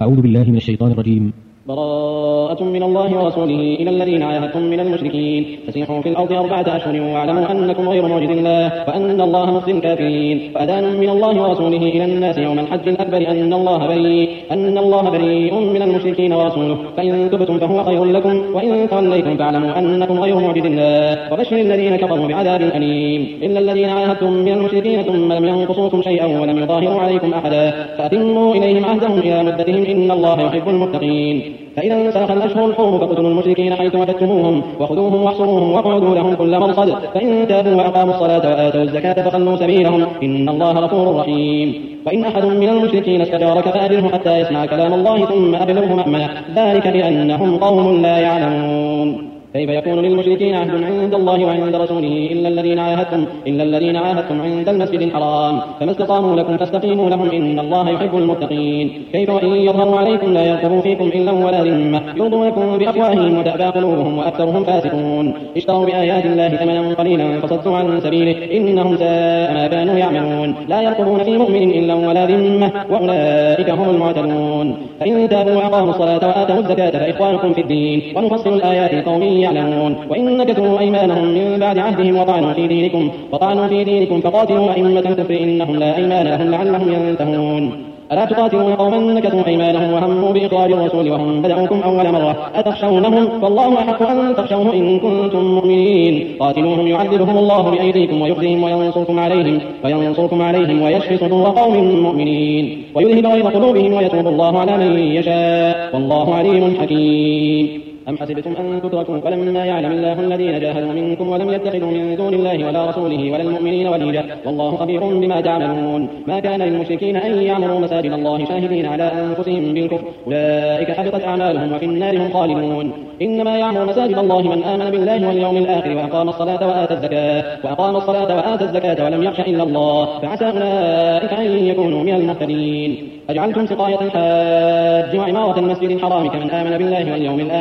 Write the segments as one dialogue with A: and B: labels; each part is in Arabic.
A: أعوذ بالله من الشيطان الرجيم.
B: براءة من الله ورسوله إلى الذين عاهدتم من المشركين فسيحوا في الأرض 4 أشهر واعلموا أنكم غير معجز الله وأن الله مخزي الكافرين. فأذان من الله ورسوله إلى الناس يوم الحج الأكبر أن الله بريء من المشركين ورسوله فإن تبتم فهو خير لكم وإن توليتم فاعلموا أنكم غير معجز الله وبشر الذين كفروا بعذاب أليم. إلا الذين عاهدتم من المشركين ثم لم ينقصوكم شيئا ولم يظاهروا عليكم أحدا فأتموا إليهم عهدهم إلى مدتهم إن الله يحب المتقين. فإذا انسلخ الأشهر الحرم فاقتلوا المشركين حيث وجدتموهم وخذوهم واحصروهم واقعدوا لهم كل مرصد فإن تابوا وأقاموا الصلاة وآتوا الزكاة فخلوا سبيلهم إن الله غفور رحيم. وإن أحد من المشركين استجارك فأجره حتى يسمع كلام الله ثم أبلغه مأمنه ذلك بأنهم قوم لا يعلمون. كيف يكون للمشركين عهد عند الله وعند رسوله إلا الذين عاهدتم عند المسجد الحرام فما استقاموا لكم فاستقيموا لهم إن الله يحب المتقين. كيف وإن يظهروا عليكم لا يرقبوا فيكم إلا ولا ذمة يرضونكم بأفواههم وتأبى قلوبهم وأكثرهم فاسقون. اشتروا بآيات الله ثمنا قليلا فصدوا عن سبيله إنهم ساء ما كانوا يعملون. لا يرقبون في مؤمن إلا ولا ذمة وأولئك هم المعتدون. فإن تابوا وأقاموا الصلاة وآتوا الزكاة فإخوانكم في الدين ونفصل الآيات لقوم يعلمون. وإن نكثوا أيمانهم من بعد عهدهم وطعنوا في دينكم فقاتلوا أئمة الكفر إنهم لا أيمان لهم لعلهم ينتهون. ألا تقاتلون قوما نكثوا أيمانهم وهموا بإخراج الرسول وهم بدأوكم أول مرة أتخشونهم فالله أحق أن تخشوه إن كنتم مؤمنين. قاتلوهم يعذبهم الله بأيديكم ويخزيهم وينصركم عليهم ويشفي صدور قوم مؤمنين ويذهب غيظ قلوبهم ويتوب الله على من يشاء والله عليم حكيم. أم حسبتم أن تتركوا ولما يعلم الله الذين جاهدوا منكم ولم يتخذوا من دون الله ولا رسوله ولا المؤمنين وليجا والله خبير بما تعملون. ما كان للمشركين أن يعمروا مساجد الله شاهدين على أنفسهم بالكفر أولئك حبطت أعمالهم وفي النار هم خالدون. إنما يعمر مساجد الله من آمن بالله واليوم الآخر وأقام الصلاة وآتى الزكاة ولم يخش إلا الله فعسى أولئك أن يكونوا من المهتدين. أجعلتم سقاية الحاج وعمارة المسجد الحرام كمن آمن بالله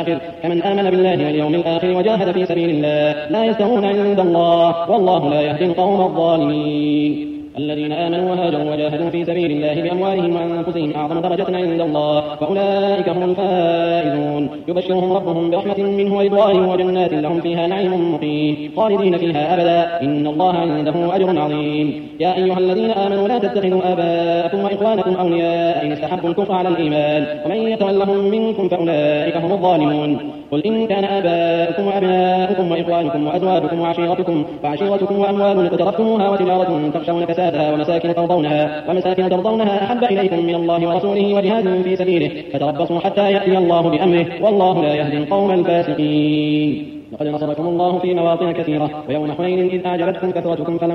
B: واليوم الآخر وجاهد في سبيل الله لا يستوون عند الله والله لا يهدي القوم الظالمين. الذين آمنوا وهاجروا وجاهدوا في سبيل الله بأموالهم وأنفسهم أعظم درجة عند الله وأولئك هم الفائزون. يبشرهم ربهم برحمة منه ورضوان وجنات لهم فيها نعيم مقيم خالدين فيها أبدا إن الله عنده أجر عظيم. يا أيها الذين آمنوا لا تتخذوا آباءكم وإخوانكم أولياء إن استحبوا الكفر على الإيمان ومن يتولهم منكم فأولئك هم الظالمون. قل إن كان آباؤكم وأبناؤكم وإخوانكم وأزواجكم وعشيرتكم وأموال اقترفتموها وتجارة تخشون كسادها ومساكن ترضونها أحب إليكم من الله ورسوله وجهاد في سبيله فتربصوا حتى يأتي الله بأمره والله لا يهدي القوم الفاسقين. لقد نصركم الله في مواطن كثيرة ويوم حنين إذ أعجبتكم كثرتكم فلم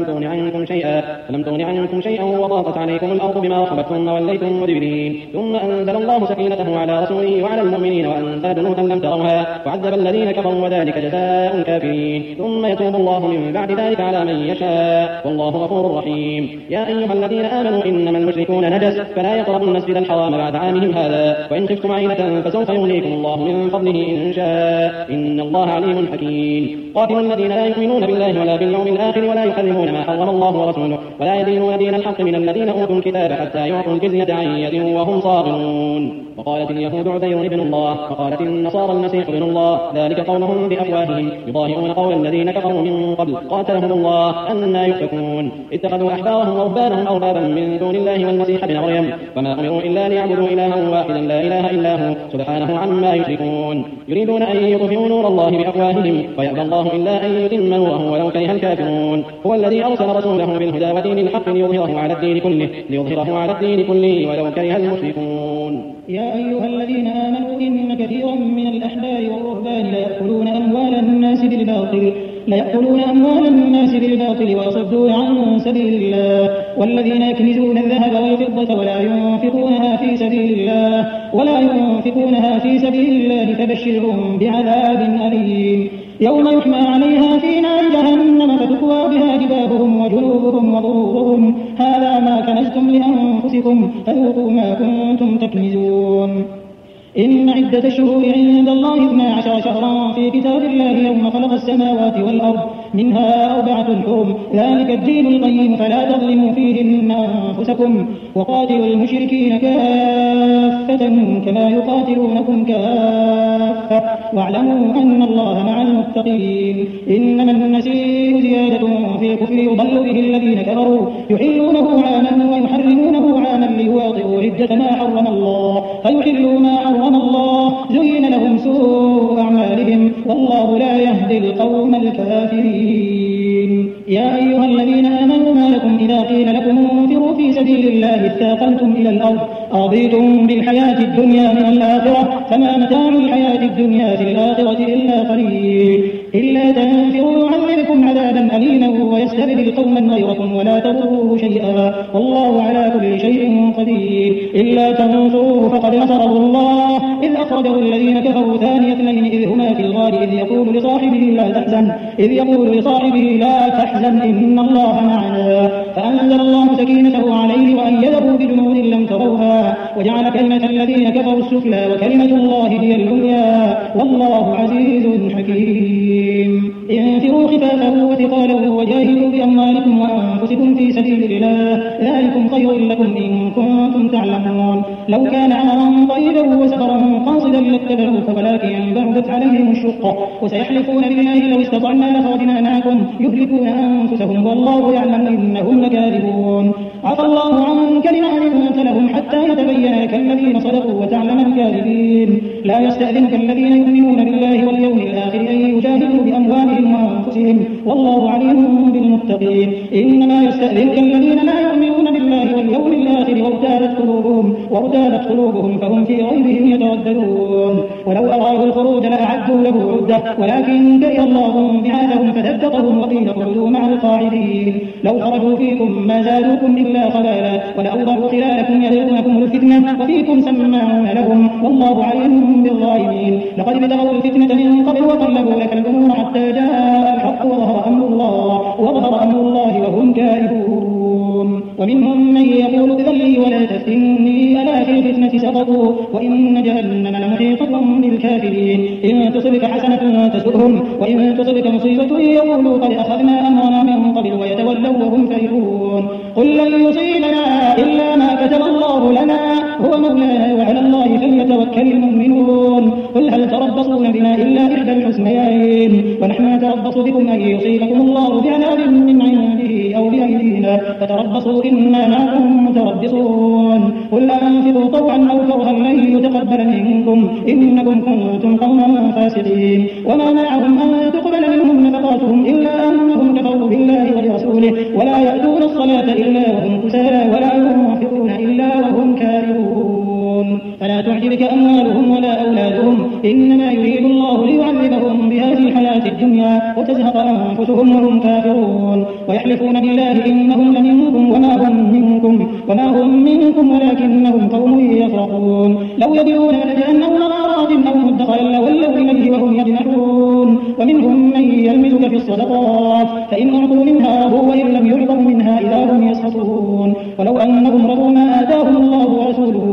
B: تغن عنكم شيئا وضاقت عليكم الأرض بما رحبت ثم وليتم مدبرين ثم أنزل الله سكينته على رسوله وعلى المؤمنين وأنزل جنودا لم تروها وعذب الذين كفروا وذلك جزاء الكافرين ثم يتوب الله من بعد ذلك على من يشاء والله غفور رحيم. يا أيها الذين آمنوا إنما المشركون نجس فلا يقربوا المسجد الحرام بعد عامهم هذا وإن خفتم عيلة فسوف يغنيكم الله من فضله إن شاء إن الله عليم حكيم. قاتلوا الذين لا يؤمنون بالله ولا باليوم الآخر ولا يحرمون ما حرم الله ورسوله ولا يدينون دين الحق من الذين أوتوا الكتاب حتى يعطوا الجزية عن يد وهم صاغرون. وقالت اليهود عزير ابن الله وقالت النصارى المسيح ابن الله ذلك قولهم بأفواههم يضاهئون قول الذين كفروا من قبل قاتلهم الله أنى يؤفكون. اتخذوا أحبارهم ورهبانهم أربابا من دون الله والمسيح ابن مريم وما أمروا إلا ليعبدوا إلها واحدا لا إله إلا هو سبحانه عما يشركون. يريدون أن يطفئوا نور الله بأفواههم ويأبى الله إلا أن يتم نوره ولو كره الكافرون. هو الذي أرسل رسوله بالهدى ودين الحق ليظهره على الدين كله ولو كره المشركون.
C: يا أيها الذين آمنوا إن كثيرا من الأحبار والرهبان ليأكلون أموال الناس بالباطل ويصدون عن سبيل الله والذين يكنزون الذهب والفضة ولا ينفقونها في سبيل الله فبشرهم بعذاب أليم. يوم يحمى عليها في نار جهنم فتكوى بها جباههم وجنوبهم وظهورهم هذا ما كنزتم لأنفسكم فذوقوا ما كنتم تكنزون. إن عدة الشهور عند الله 12 شهرا في كتاب الله يوم خلق السماوات والأرض منها 4 حرم ذلك الدين القيم فلا تظلموا فيهن أنفسكم وقاتلوا المشركين كافة كما يقاتلونكم كافة واعلموا أن الله مع المتقين إنما النسيء زيادة في الكفر يضل به الذين كفروا يحلونه عاما ويحرمونه عاما ليواطئوا عدة ما حرم الله فيحلوا ما حرم الله زين لهم سوء أعمالهم والله لا يهدي القوم الكافرين يا أيها الذين آمنوا ما لكم إذا قيل لكم انفروا في سبيل الله اثاقلتم إلى الأرض أرضيتم بالحياة الدنيا من الآخرة فما متاع الحياة الدنيا في الآخرة إلا قليل إلا تنفروا يعذبكم عذابا أليما ويستبدل قوما غيركم ولا تضروه شيئا والله على كل شيء قدير إلا تنصروه فقد نصره الله إذ أخرجه الذين كفروا ثاني اثنين إذ هما في الغار إذ يقول لصاحبه لا تحزن إن الله معنا فأنزل الله سكينته عليه وأيده بجنود لم تروها وجعل كلمة الذين كفروا السفلى وكلمة الله هي العليا والله عزيز حكيم انفروا خفافا وثقالا وجاهدوا بأموالكم وأنفسكم في سبيل الله ذلكم خير لكم إن كنتم تعلمون لو كان عمرا طيبا وسفرا قاصدا لاتبعوك ولكن بعدت عليهم الشقة وسيحلفون بالله لو استطعنا لخرجنا معكم يهلكون أنفسهم والله يعلم إنهم لكاذبون عفى الله عنك لما أذنت لهم حتى يتبين لك الذين صدقوا وتعلم الكاذبين لا يستأذنك الذين يؤمنون بالله واليوم الآخر أن يجاهدوا بأموالهم وأنفسهم والله عليم بالمتقين إنما يستأذنك الذين لا يؤمنون بالله واليوم الآخر وارتابت قلوبهم فهم في غيبهم يترددون ولو أرادوا الخروج لأعدوا له عدة ولكن كره الله بعاثهم فثبتهم وقيل اقعدوا مع القاعدين لو خرجوا فيكم ما زادوكم إلا خبالا ولأوضعوا خلالكم يبغونكم الفتنة وفيكم سماعون لهم والله عليم بالظالمين لقد ابتغوا الفتنة من قبل وقلبوا لك الأمور حتى جاء الحق وظهر أمر الله وهم كارهون ومنهم من يقول ائذن لي ولا تفتني ألا في الفتنة سقطوا وإن جهنم لمحيطة بالكافرين إن تصبك حسنة تسؤهم وإن تصبك مصيبة يقولوا قد أخذنا أمرنا من قبل ويتولوا وهم فرحون قل لن يصيبنا إلا ما كتب الله لنا هو مولانا وعلى الله فليتوكل المؤمنون قل هل تربصون بنا إلا إحدى الحسنيين ونحن نتربص بكم أن يصيبكم الله بعذاب من عنده أو بأيدينا فتربصوا إنا معكم متربصون قل أنفقوا طوعا أو كرها لن يتقبل منكم إنكم كنتم قوما فاسقين وما معهم أن تقبل منهم نفقاتهم إلا أنهم كفروا بالله ورسوله ولا يأتون الصلاة إلا وهم كسالى ولا ينفقون إلا وهم كارهون فلا تعجبك أموالهم ولا أولادهم إنما يريد الله ليعذبهم بهذه الحياة الدنيا وتزهق أنفسهم وهم كافرون ويحلفون بالله إنهم لمنكم وما هم منكم ولكنهم قوم يفرقون لو يدعون لجأنه مغارات أو مدخلا لولوا إليه وهم يجمحون ومنهم من يلمزك في الصدقات فإن أعطوا منها رضوا وإن لم يعطوا منها إذا هم يسخطون ولو أنهم رضوا ما آتاهم الله ورسوله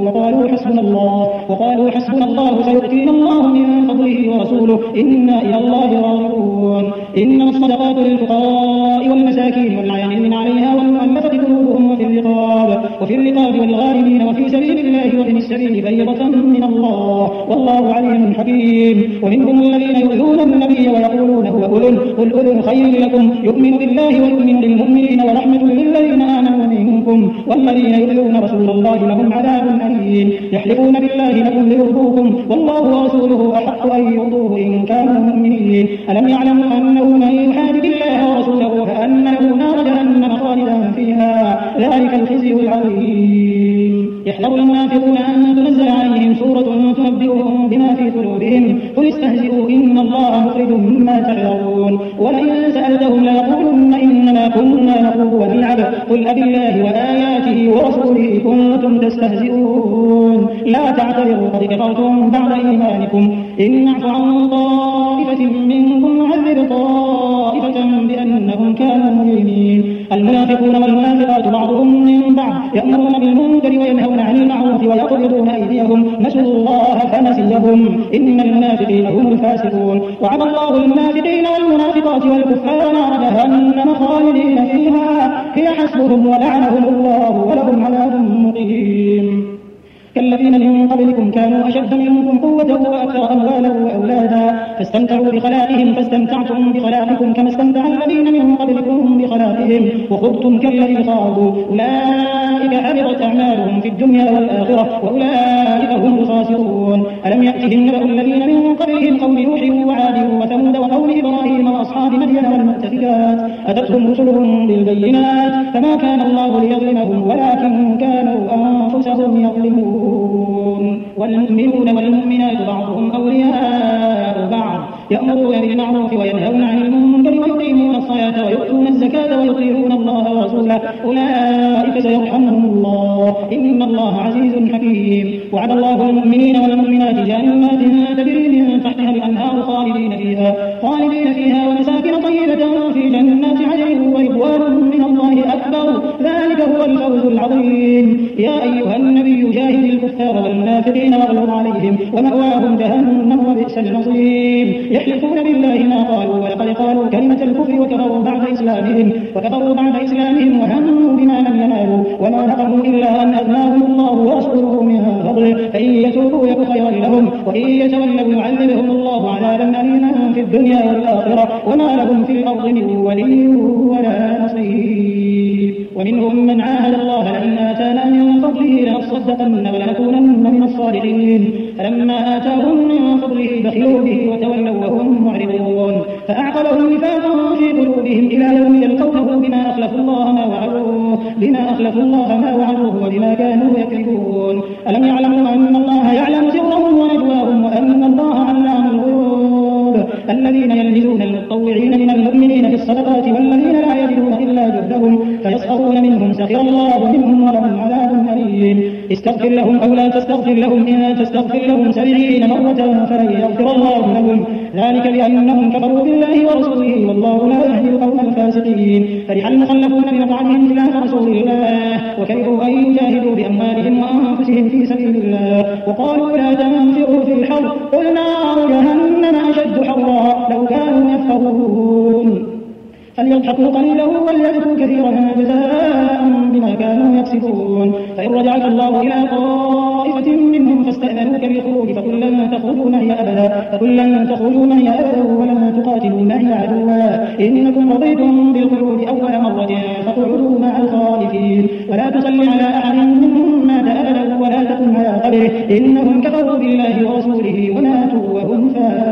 C: وقالوا حسبنا الله سيؤتينا الله من فضله ورسوله إنا إلى الله راغبون إنما الصدقات للفقراء والمساكين والعاملين عليها والمؤلفة قلوبهم وفي الرقاب والغارمين وفي سبيل الله وابن السبيل فريضة من الله والله عليم حكيم ومنهم الذين يؤذون النبي ويقولون هو أذن قل أذن خير لكم يؤمن بالله ويؤمن للمؤمنين ورحمة للذين آمنوا منكم والذين يؤذون رسول الله لهم عذاب أليم يحلفون بالله لكم ليرضوكم والله ورسوله أحق أن يرضوه إن كانوا مؤمنين ألم يعلموا أنه من يحارب الله ورسوله فأن له نار جهنم خالدا فيها ذلك الخزي العظيم يحذر المنافقون أن تنزل عليهم سورة تنبئهم بما في قلوبهم قل استهزئوا إن الله مخرج ما تحذرون ولئن سألتهم ليقولن إنما كنا نخوض ونلعب قل أبالله وآياته ورسوله كنتم تستهزئون لا تعتذروا قد كفرتم بعد إيمانكم إن نعفو عن طائفة منكم نعذب طائفة بأنهم كانوا مجرمين المنافقون والمنافقات بعضهم من بعض يأمرون بالمنكر وينهون عن المعروف ويقبضون أيديهم نسوا الله فنسيهم إن المنافقين هم الفاسقون وعد الله المنافقين والمنافقات والكفار نار جهنم خالدين فيها هي حسبهم ولعنهم الله ولهم عذاب مقيم كالذين من قبلكم كانوا أشد منكم قوة وأكثر أموالا وأولادا فاستمتعوا بخلاقهم فاستمتعتم بخلاقكم كما استمتع الذين من قبلكم بخلاقهم وخضتم كالذي خاضوا أولئك حبطت أعمالهم في الدنيا والآخرة وأولئك هم الخاسرون ألم يأتهم نبأ الذين من قبلهم قوم نوح وعاد وثمود وقوم إبراهيم وأصحاب مدين والمؤتفكات أتتهم رسلهم بالبينات فما كان الله ليظلمهم ولكن كانوا أنفسهم يظلمون والمؤمنون والمؤمنات بعضهم أولياء بعض يأمرون بالمعروف وينهون عن المنكر ويقيمون الصلاة ويؤتون الزكاة ويطيعون الله ورسوله أولئك سيرحمهم الله إن الله عزيز حكيم وعد الله المؤمنين والمؤمنات جنات تجري من تحتها الأنهار خالدين فيها ومساكن طيبة في جنات عدن ورضوان من الله أكبر ذلك هو الفوز العظيم يا أيها النبي جاهد الكفار والمنافقين واغلظ عليهم ومأواهم جهنم وبئس المصير يحلفون بالله ما قالوا ولقد قالوا كلمة الكفر وكفروا بعد إسلامهم وهموا بما لم ينالوا وما نقموا إلا أن أغناهم الله ورسوله من فضله فإن يتوبوا يك خيرا لهم وإن يتولوا يعذبهم الله عذابا أليما في الدنيا والآخرة وما لهم في الأرض من ولي ولا نصير ومنهم من عاهد الله لئن آتانا من فضله لنصدقن ولنكونن من الصالحين فلما آتاهم من فضله بخلوا به وتولوا وهم معرضون فأعقبهم نفاقا في قلوبهم إلى يوم يلقونه بما أخلفوا الله ما وعدوه وبما كانوا يكذبون ألم يعلموا أن الله يعلم سرهم ونجواهم وأن الله علام الغيوب الذين يلمزون المتطوعين من المؤمنين في الصدقات والذين لا يجدون إلا جهدهم فيسخرون منهم سخر الله منهم ولهم عذاب أليم استغفر لهم أو لا تستغفر لهم إن تستغفر لهم 70 مرة فلن يغفر الله لهم ذلك بأنهم كفروا بالله ورسوله والله لا يهدي القوم الفاسقين فرح المخلفون بمقعدهم خلاف رسول الله وكرهوا أن يجاهدوا بأموالهم وأنفسهم في سبيل الله وقالوا لا تنفروا في الحر قل نار جهنم أشد حرا لو كانوا يفقهون فليضحكوا قليلا وليبكوا كثيرا جزاء بما كانوا يكسبون فإن رجعك الله إلى طائفة منهم فاستأذنوك بالخروج فقل لن تخرجوا معي أبدا ولن تقاتلوا معي عدوا إنكم رضيتم بالخروج أول مرة فاقعدوا مع الخالفين ولا تصل على أحد منهم مات أبدا ولا تقم على قبره إنهم كفروا بالله ورسوله وماتوا وهم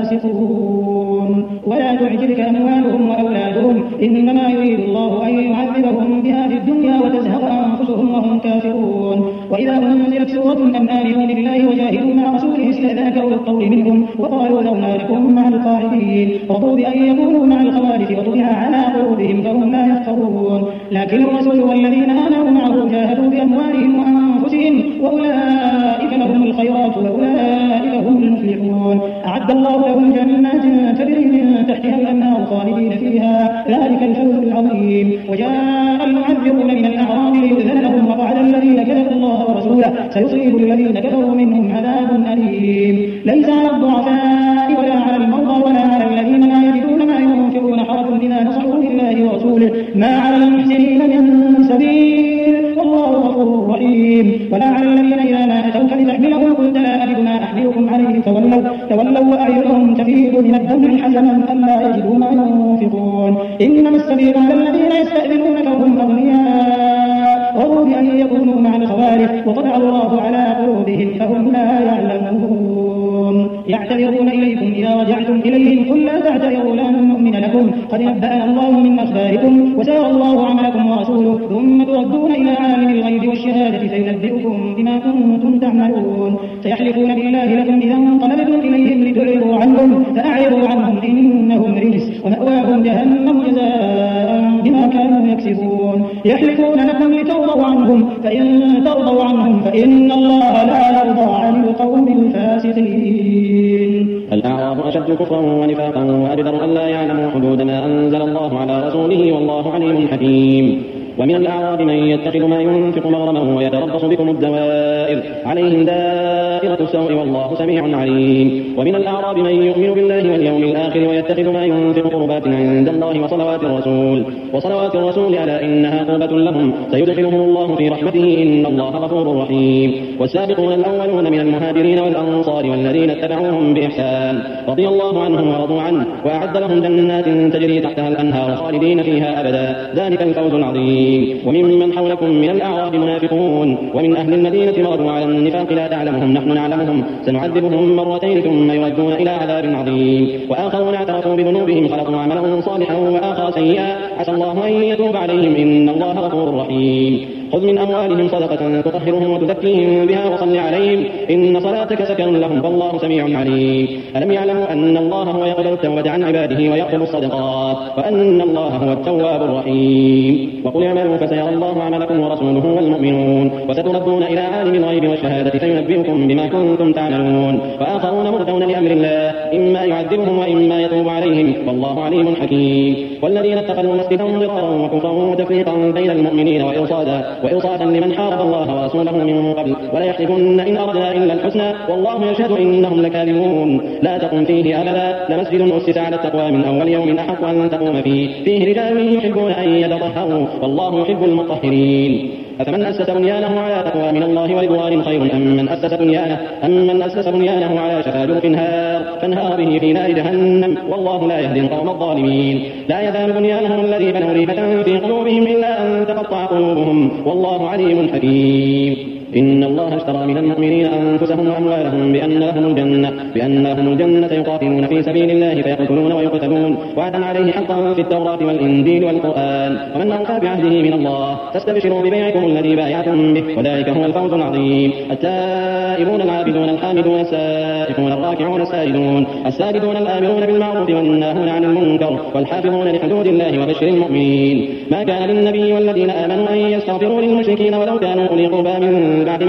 C: فاسقون ولا تعجبك أموالهم وأولادهم إنما يريد الله أن يعذبهم بها في الدنيا وتزهق أنفسهم وهم كافرون وإذا أنزلت سورة أن آمنوا بالله وجاهدوا مع رسوله استأذنك أولو الطول منهم وقالوا ذرنا لكم مع القاعدين رضوا بأن يكونوا مع الخوارج وطبع على قلوبهم فهم لا يفقهون لكن الرسول والذين آمنوا معه جاهدوا بأموالهم وأنفسهم وأولئك لهم الخيرات وأولئك هم المفلحون أعد الله لهم جنات تجري من تحتها الأنهار خالدين فيها ذلك الفوز العظيم وجاء المعذرون من الأعراب ليؤذن لهم وقعد الذين كذبوا الله ورسوله سيصيب الذين كفروا منهم عذاب أليم ليس على الضعفاء ولا على المرضى ولا على الذين لا يجدون ما ينفقون حرج إذا نصحوا لله ورسوله ما على المحسنين من سبيل والله غفور رحيم ولا على الذين إذا ما أتوك لتحملهم قلت لا أجد ما أحملكم عليه تولوا وأعينهم تفيض من الدمع حزنا ألا يجدوا ما ينفقون إنما السبيل على الذين يستأذنونك وهم أغنياء رضوا بأن يكونوا مع الخوارج وطبع الله على قلوبهم فهم لا يعلمون يعتذرون إليكم إذا رجعتم إليهم قل لا تعتذروا لن نؤمن لكم قد نبأنا الله من أخباركم وسيرى الله عملكم ورسوله ثم تردون إلى عالم الغيب والشهادة فينبئكم بما كنتم تعملون سيحلفون بالله لكم إذا انقلبتم إليهم لتعرضوا عنهم فأعرضوا عنهم إنهم رجس ومأواهم جهنم جزاء بما كانوا يكسبون يحلفون لكم لترضوا عنهم فإن ترضوا عنهم فإن الله لا يرضى عن القوم الفاسقين
B: الأعراف أشد أشد كفرا ونفاقا وأجدر أن لا يعلموا حدود ما أنزل الله على رسوله والله عليم حكيم. ومن الأعراب من يتخذ ما ينفق مغرما ويتربص بكم الدوائر عليهم دائرة السوء والله سميع عليم. ومن الأعراب من يؤمن بالله واليوم الآخر ويتخذ ما ينفق قربات عند الله وصلوات الرسول ألا إنها قربة لهم سيدخلهم الله في رحمته إن الله غفور رحيم. والسابقون الأولون من المهاجرين والأنصار والذين اتبعوهم بإحسان رضي الله عنهم ورضوا عنه وأعد لهم جنات تجري تحتها الأنهار خالدين فيها أبدا ذلك الفوز العظيم. وممن حولكم من الأعراب منافقون ومن أهل المدينة مرضوا على النفاق لا تعلمهم نحن نعلمهم سنعذبهم مرتين ثم يردون إلى عذاب عظيم. وآخرون اعترفوا بذنوبهم خلقوا عملا صالحا وآخر سيئا عسى الله أن يتوب عليهم إن الله غفور رحيم. خذ من أموالهم صدقة تطهرهم وتزكيهم بها وصل عليهم إن صلاتك سكن لهم والله سميع عليم. ألم يعلموا أن الله هو يقبل التوبة عن عباده ويقبل الصدقات وأن الله هو التواب الرحيم. وقل اعملوا فسيرى الله عملكم ورسوله والمؤمنون وستردون إلى عالم الغيب والشهادة فينبئكم بما كنتم تعملون. وآخرون مرجون لأمر الله إما يعذبهم وإما يتوب عليهم والله عليم حكيم. والذين اتخذوا مسجدا ضرارا وكفرا وتفريقا بين المؤمنين وإرصادا لمن حارب الله ورسوله من قبل ولا يحلفن إن أردنا إلا الحسنى والله يشهد إنهم لكاذبون. لا تقم فيه أبدا لمسجد أسس على التقوى من أول يوم أحق أن تقوم فيه رجال يحبون أن يتطهروا والله يحب المطهرين. أفمن أسس بنيانه على تقوى من الله ورضوان خير أم من أسس بنيانه على شفا جرف فانهار به في نار جهنم والله لا يهدي القوم الظالمين. لا يزال بنيانهم الذي بنوا ريبة في قلوبهم إلا أن تقطع قلوبهم والله عليم حكيم. إن الله اشترى من المؤمنين أنفسهم وأموالهم بأن لهم الجنة يقاتلون في سبيل الله فيقتلون ويقتلون وعدا عليه حقا في التوراة والإنجيل والقرآن ومن أوفى بعهده من الله فاستبشروا ببيعكم الذي بايعتم به وذلك هو الفوز العظيم. التائبون العابدون الحامدون السائحون الراكعون الساجدون الآمرون بالمعروف والناهون عن المنكر والحافظون لحدود الله وبشر المؤمنين. ما كان للنبي والذين آمنوا أن يستغفروا للمشركين ولو كانوا أولي قربى من بعد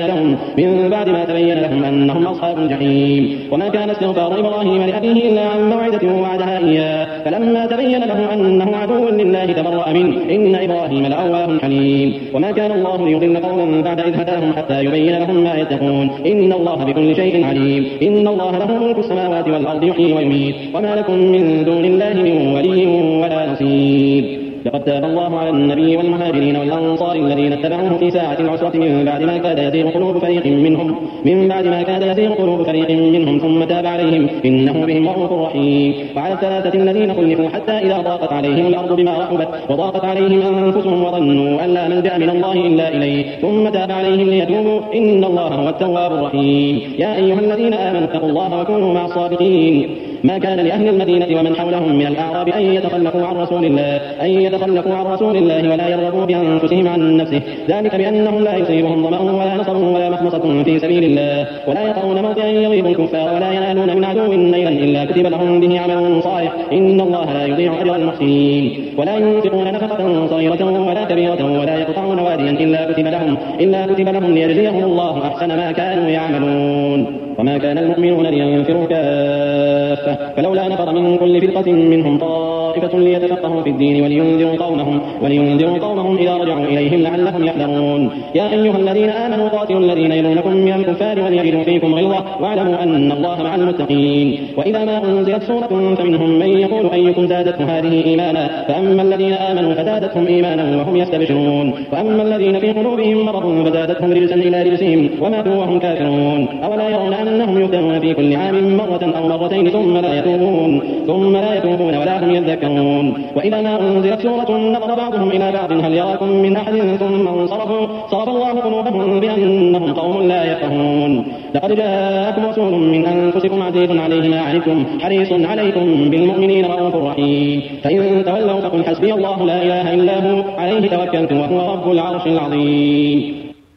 B: ما تبين لهم أنهم أصحاب الجحيم. وما كان استغفار إبراهيم لأبيه إلا عن موعدة وعدها إياه فلما تبين له أنه عدو لله تبرأ منه إن إبراهيم لأواه حليم. وما كان الله ليضل قوما بعد إذ هداهم حتى يبين لهم ما يتقون إن الله بكل شيء عليم. إن الله له ملك السماوات والأرض يحيي ويميت وما لكم من دون الله من ولي ولا نصير. لقد تاب الله على النبي والمهاجرين والأنصار الذين اتبعوه في ساعة العسرة من بعد ما كاد يزيغ قلوب فريق منهم ثم تاب عليهم إنه بهم رؤوف رحيم. وعلى الثلاثة الذين خلفوا حتى إذا ضاقت عليهم الأرض بما رحبت وضاقت عليهم أنفسهم وظنوا أن لا ملجأ من الله إلا إليه ثم تاب عليهم ليتوبوا إن الله هو التواب الرحيم. يا أيها الذين آمنوا اتقوا الله وكونوا مع الصادقين. ما كان لأهل المدينة ومن حولهم من الأعراب أن يتخلفوا عن رسول الله ولا يرغبوا بأنفسهم عن نفسه ذلك بأنهم لا يصيبهم ظمأ ولا نصب ولا مخمصة في سبيل الله ولا يطعون موطئا يغيظ الكفار ولا ينالون من عدو نيلا إلا كتب لهم به عمل صالح إن الله لا يضيع أجر المحسنين. ولا ينفقون نفقة صغيرة ولا كبيرة ولا يقطعون واديا إلا كتب لهم ليجزيهم الله أحسن ما كانوا يعملون. وما كان المؤمنون لينفروا كافة فلولا نفر من كل فرقة منهم طائفة ليتفقهوا في الدين ولينذروا قومهم إذا رجعوا إليهم لعلهم يحذرون. يا أيها الذين آمنوا قاتلوا الذين يلونكم من الكفار وليجدوا فيكم غلظة واعلموا أن الله مع المتقين. وإذا ما أنزلت سورة فمنهم من يقول أيكم زادته هذه إيمانا فأما الذين آمنوا فزادتهم إيمانا وهم يستبشرون وأما الذين في قلوبهم مرض فزادتهم رجسا إلى رجسهم وماتوا وهم كافرون. أولا يرون أنهم يفتنون في كل عام مرة أو مرتين ثم لا يتوبون ولا هم يذكرون. وإذا ما أنزلت سورة نظر بعضهم إلى بعض هل يراكم من أحد ثم انصرفوا صرف الله قلوبهم بأنهم قوم لا يفقهون. لقد جاءكم رسول من أنفسكم عزيز عليه ما عنتم حريص عليكم بالمؤمنين رؤوف رحيم. فإن تولوا فقل حسبي الله لا إله إلا هو عليه توكلت وهو رب العرش العظيم.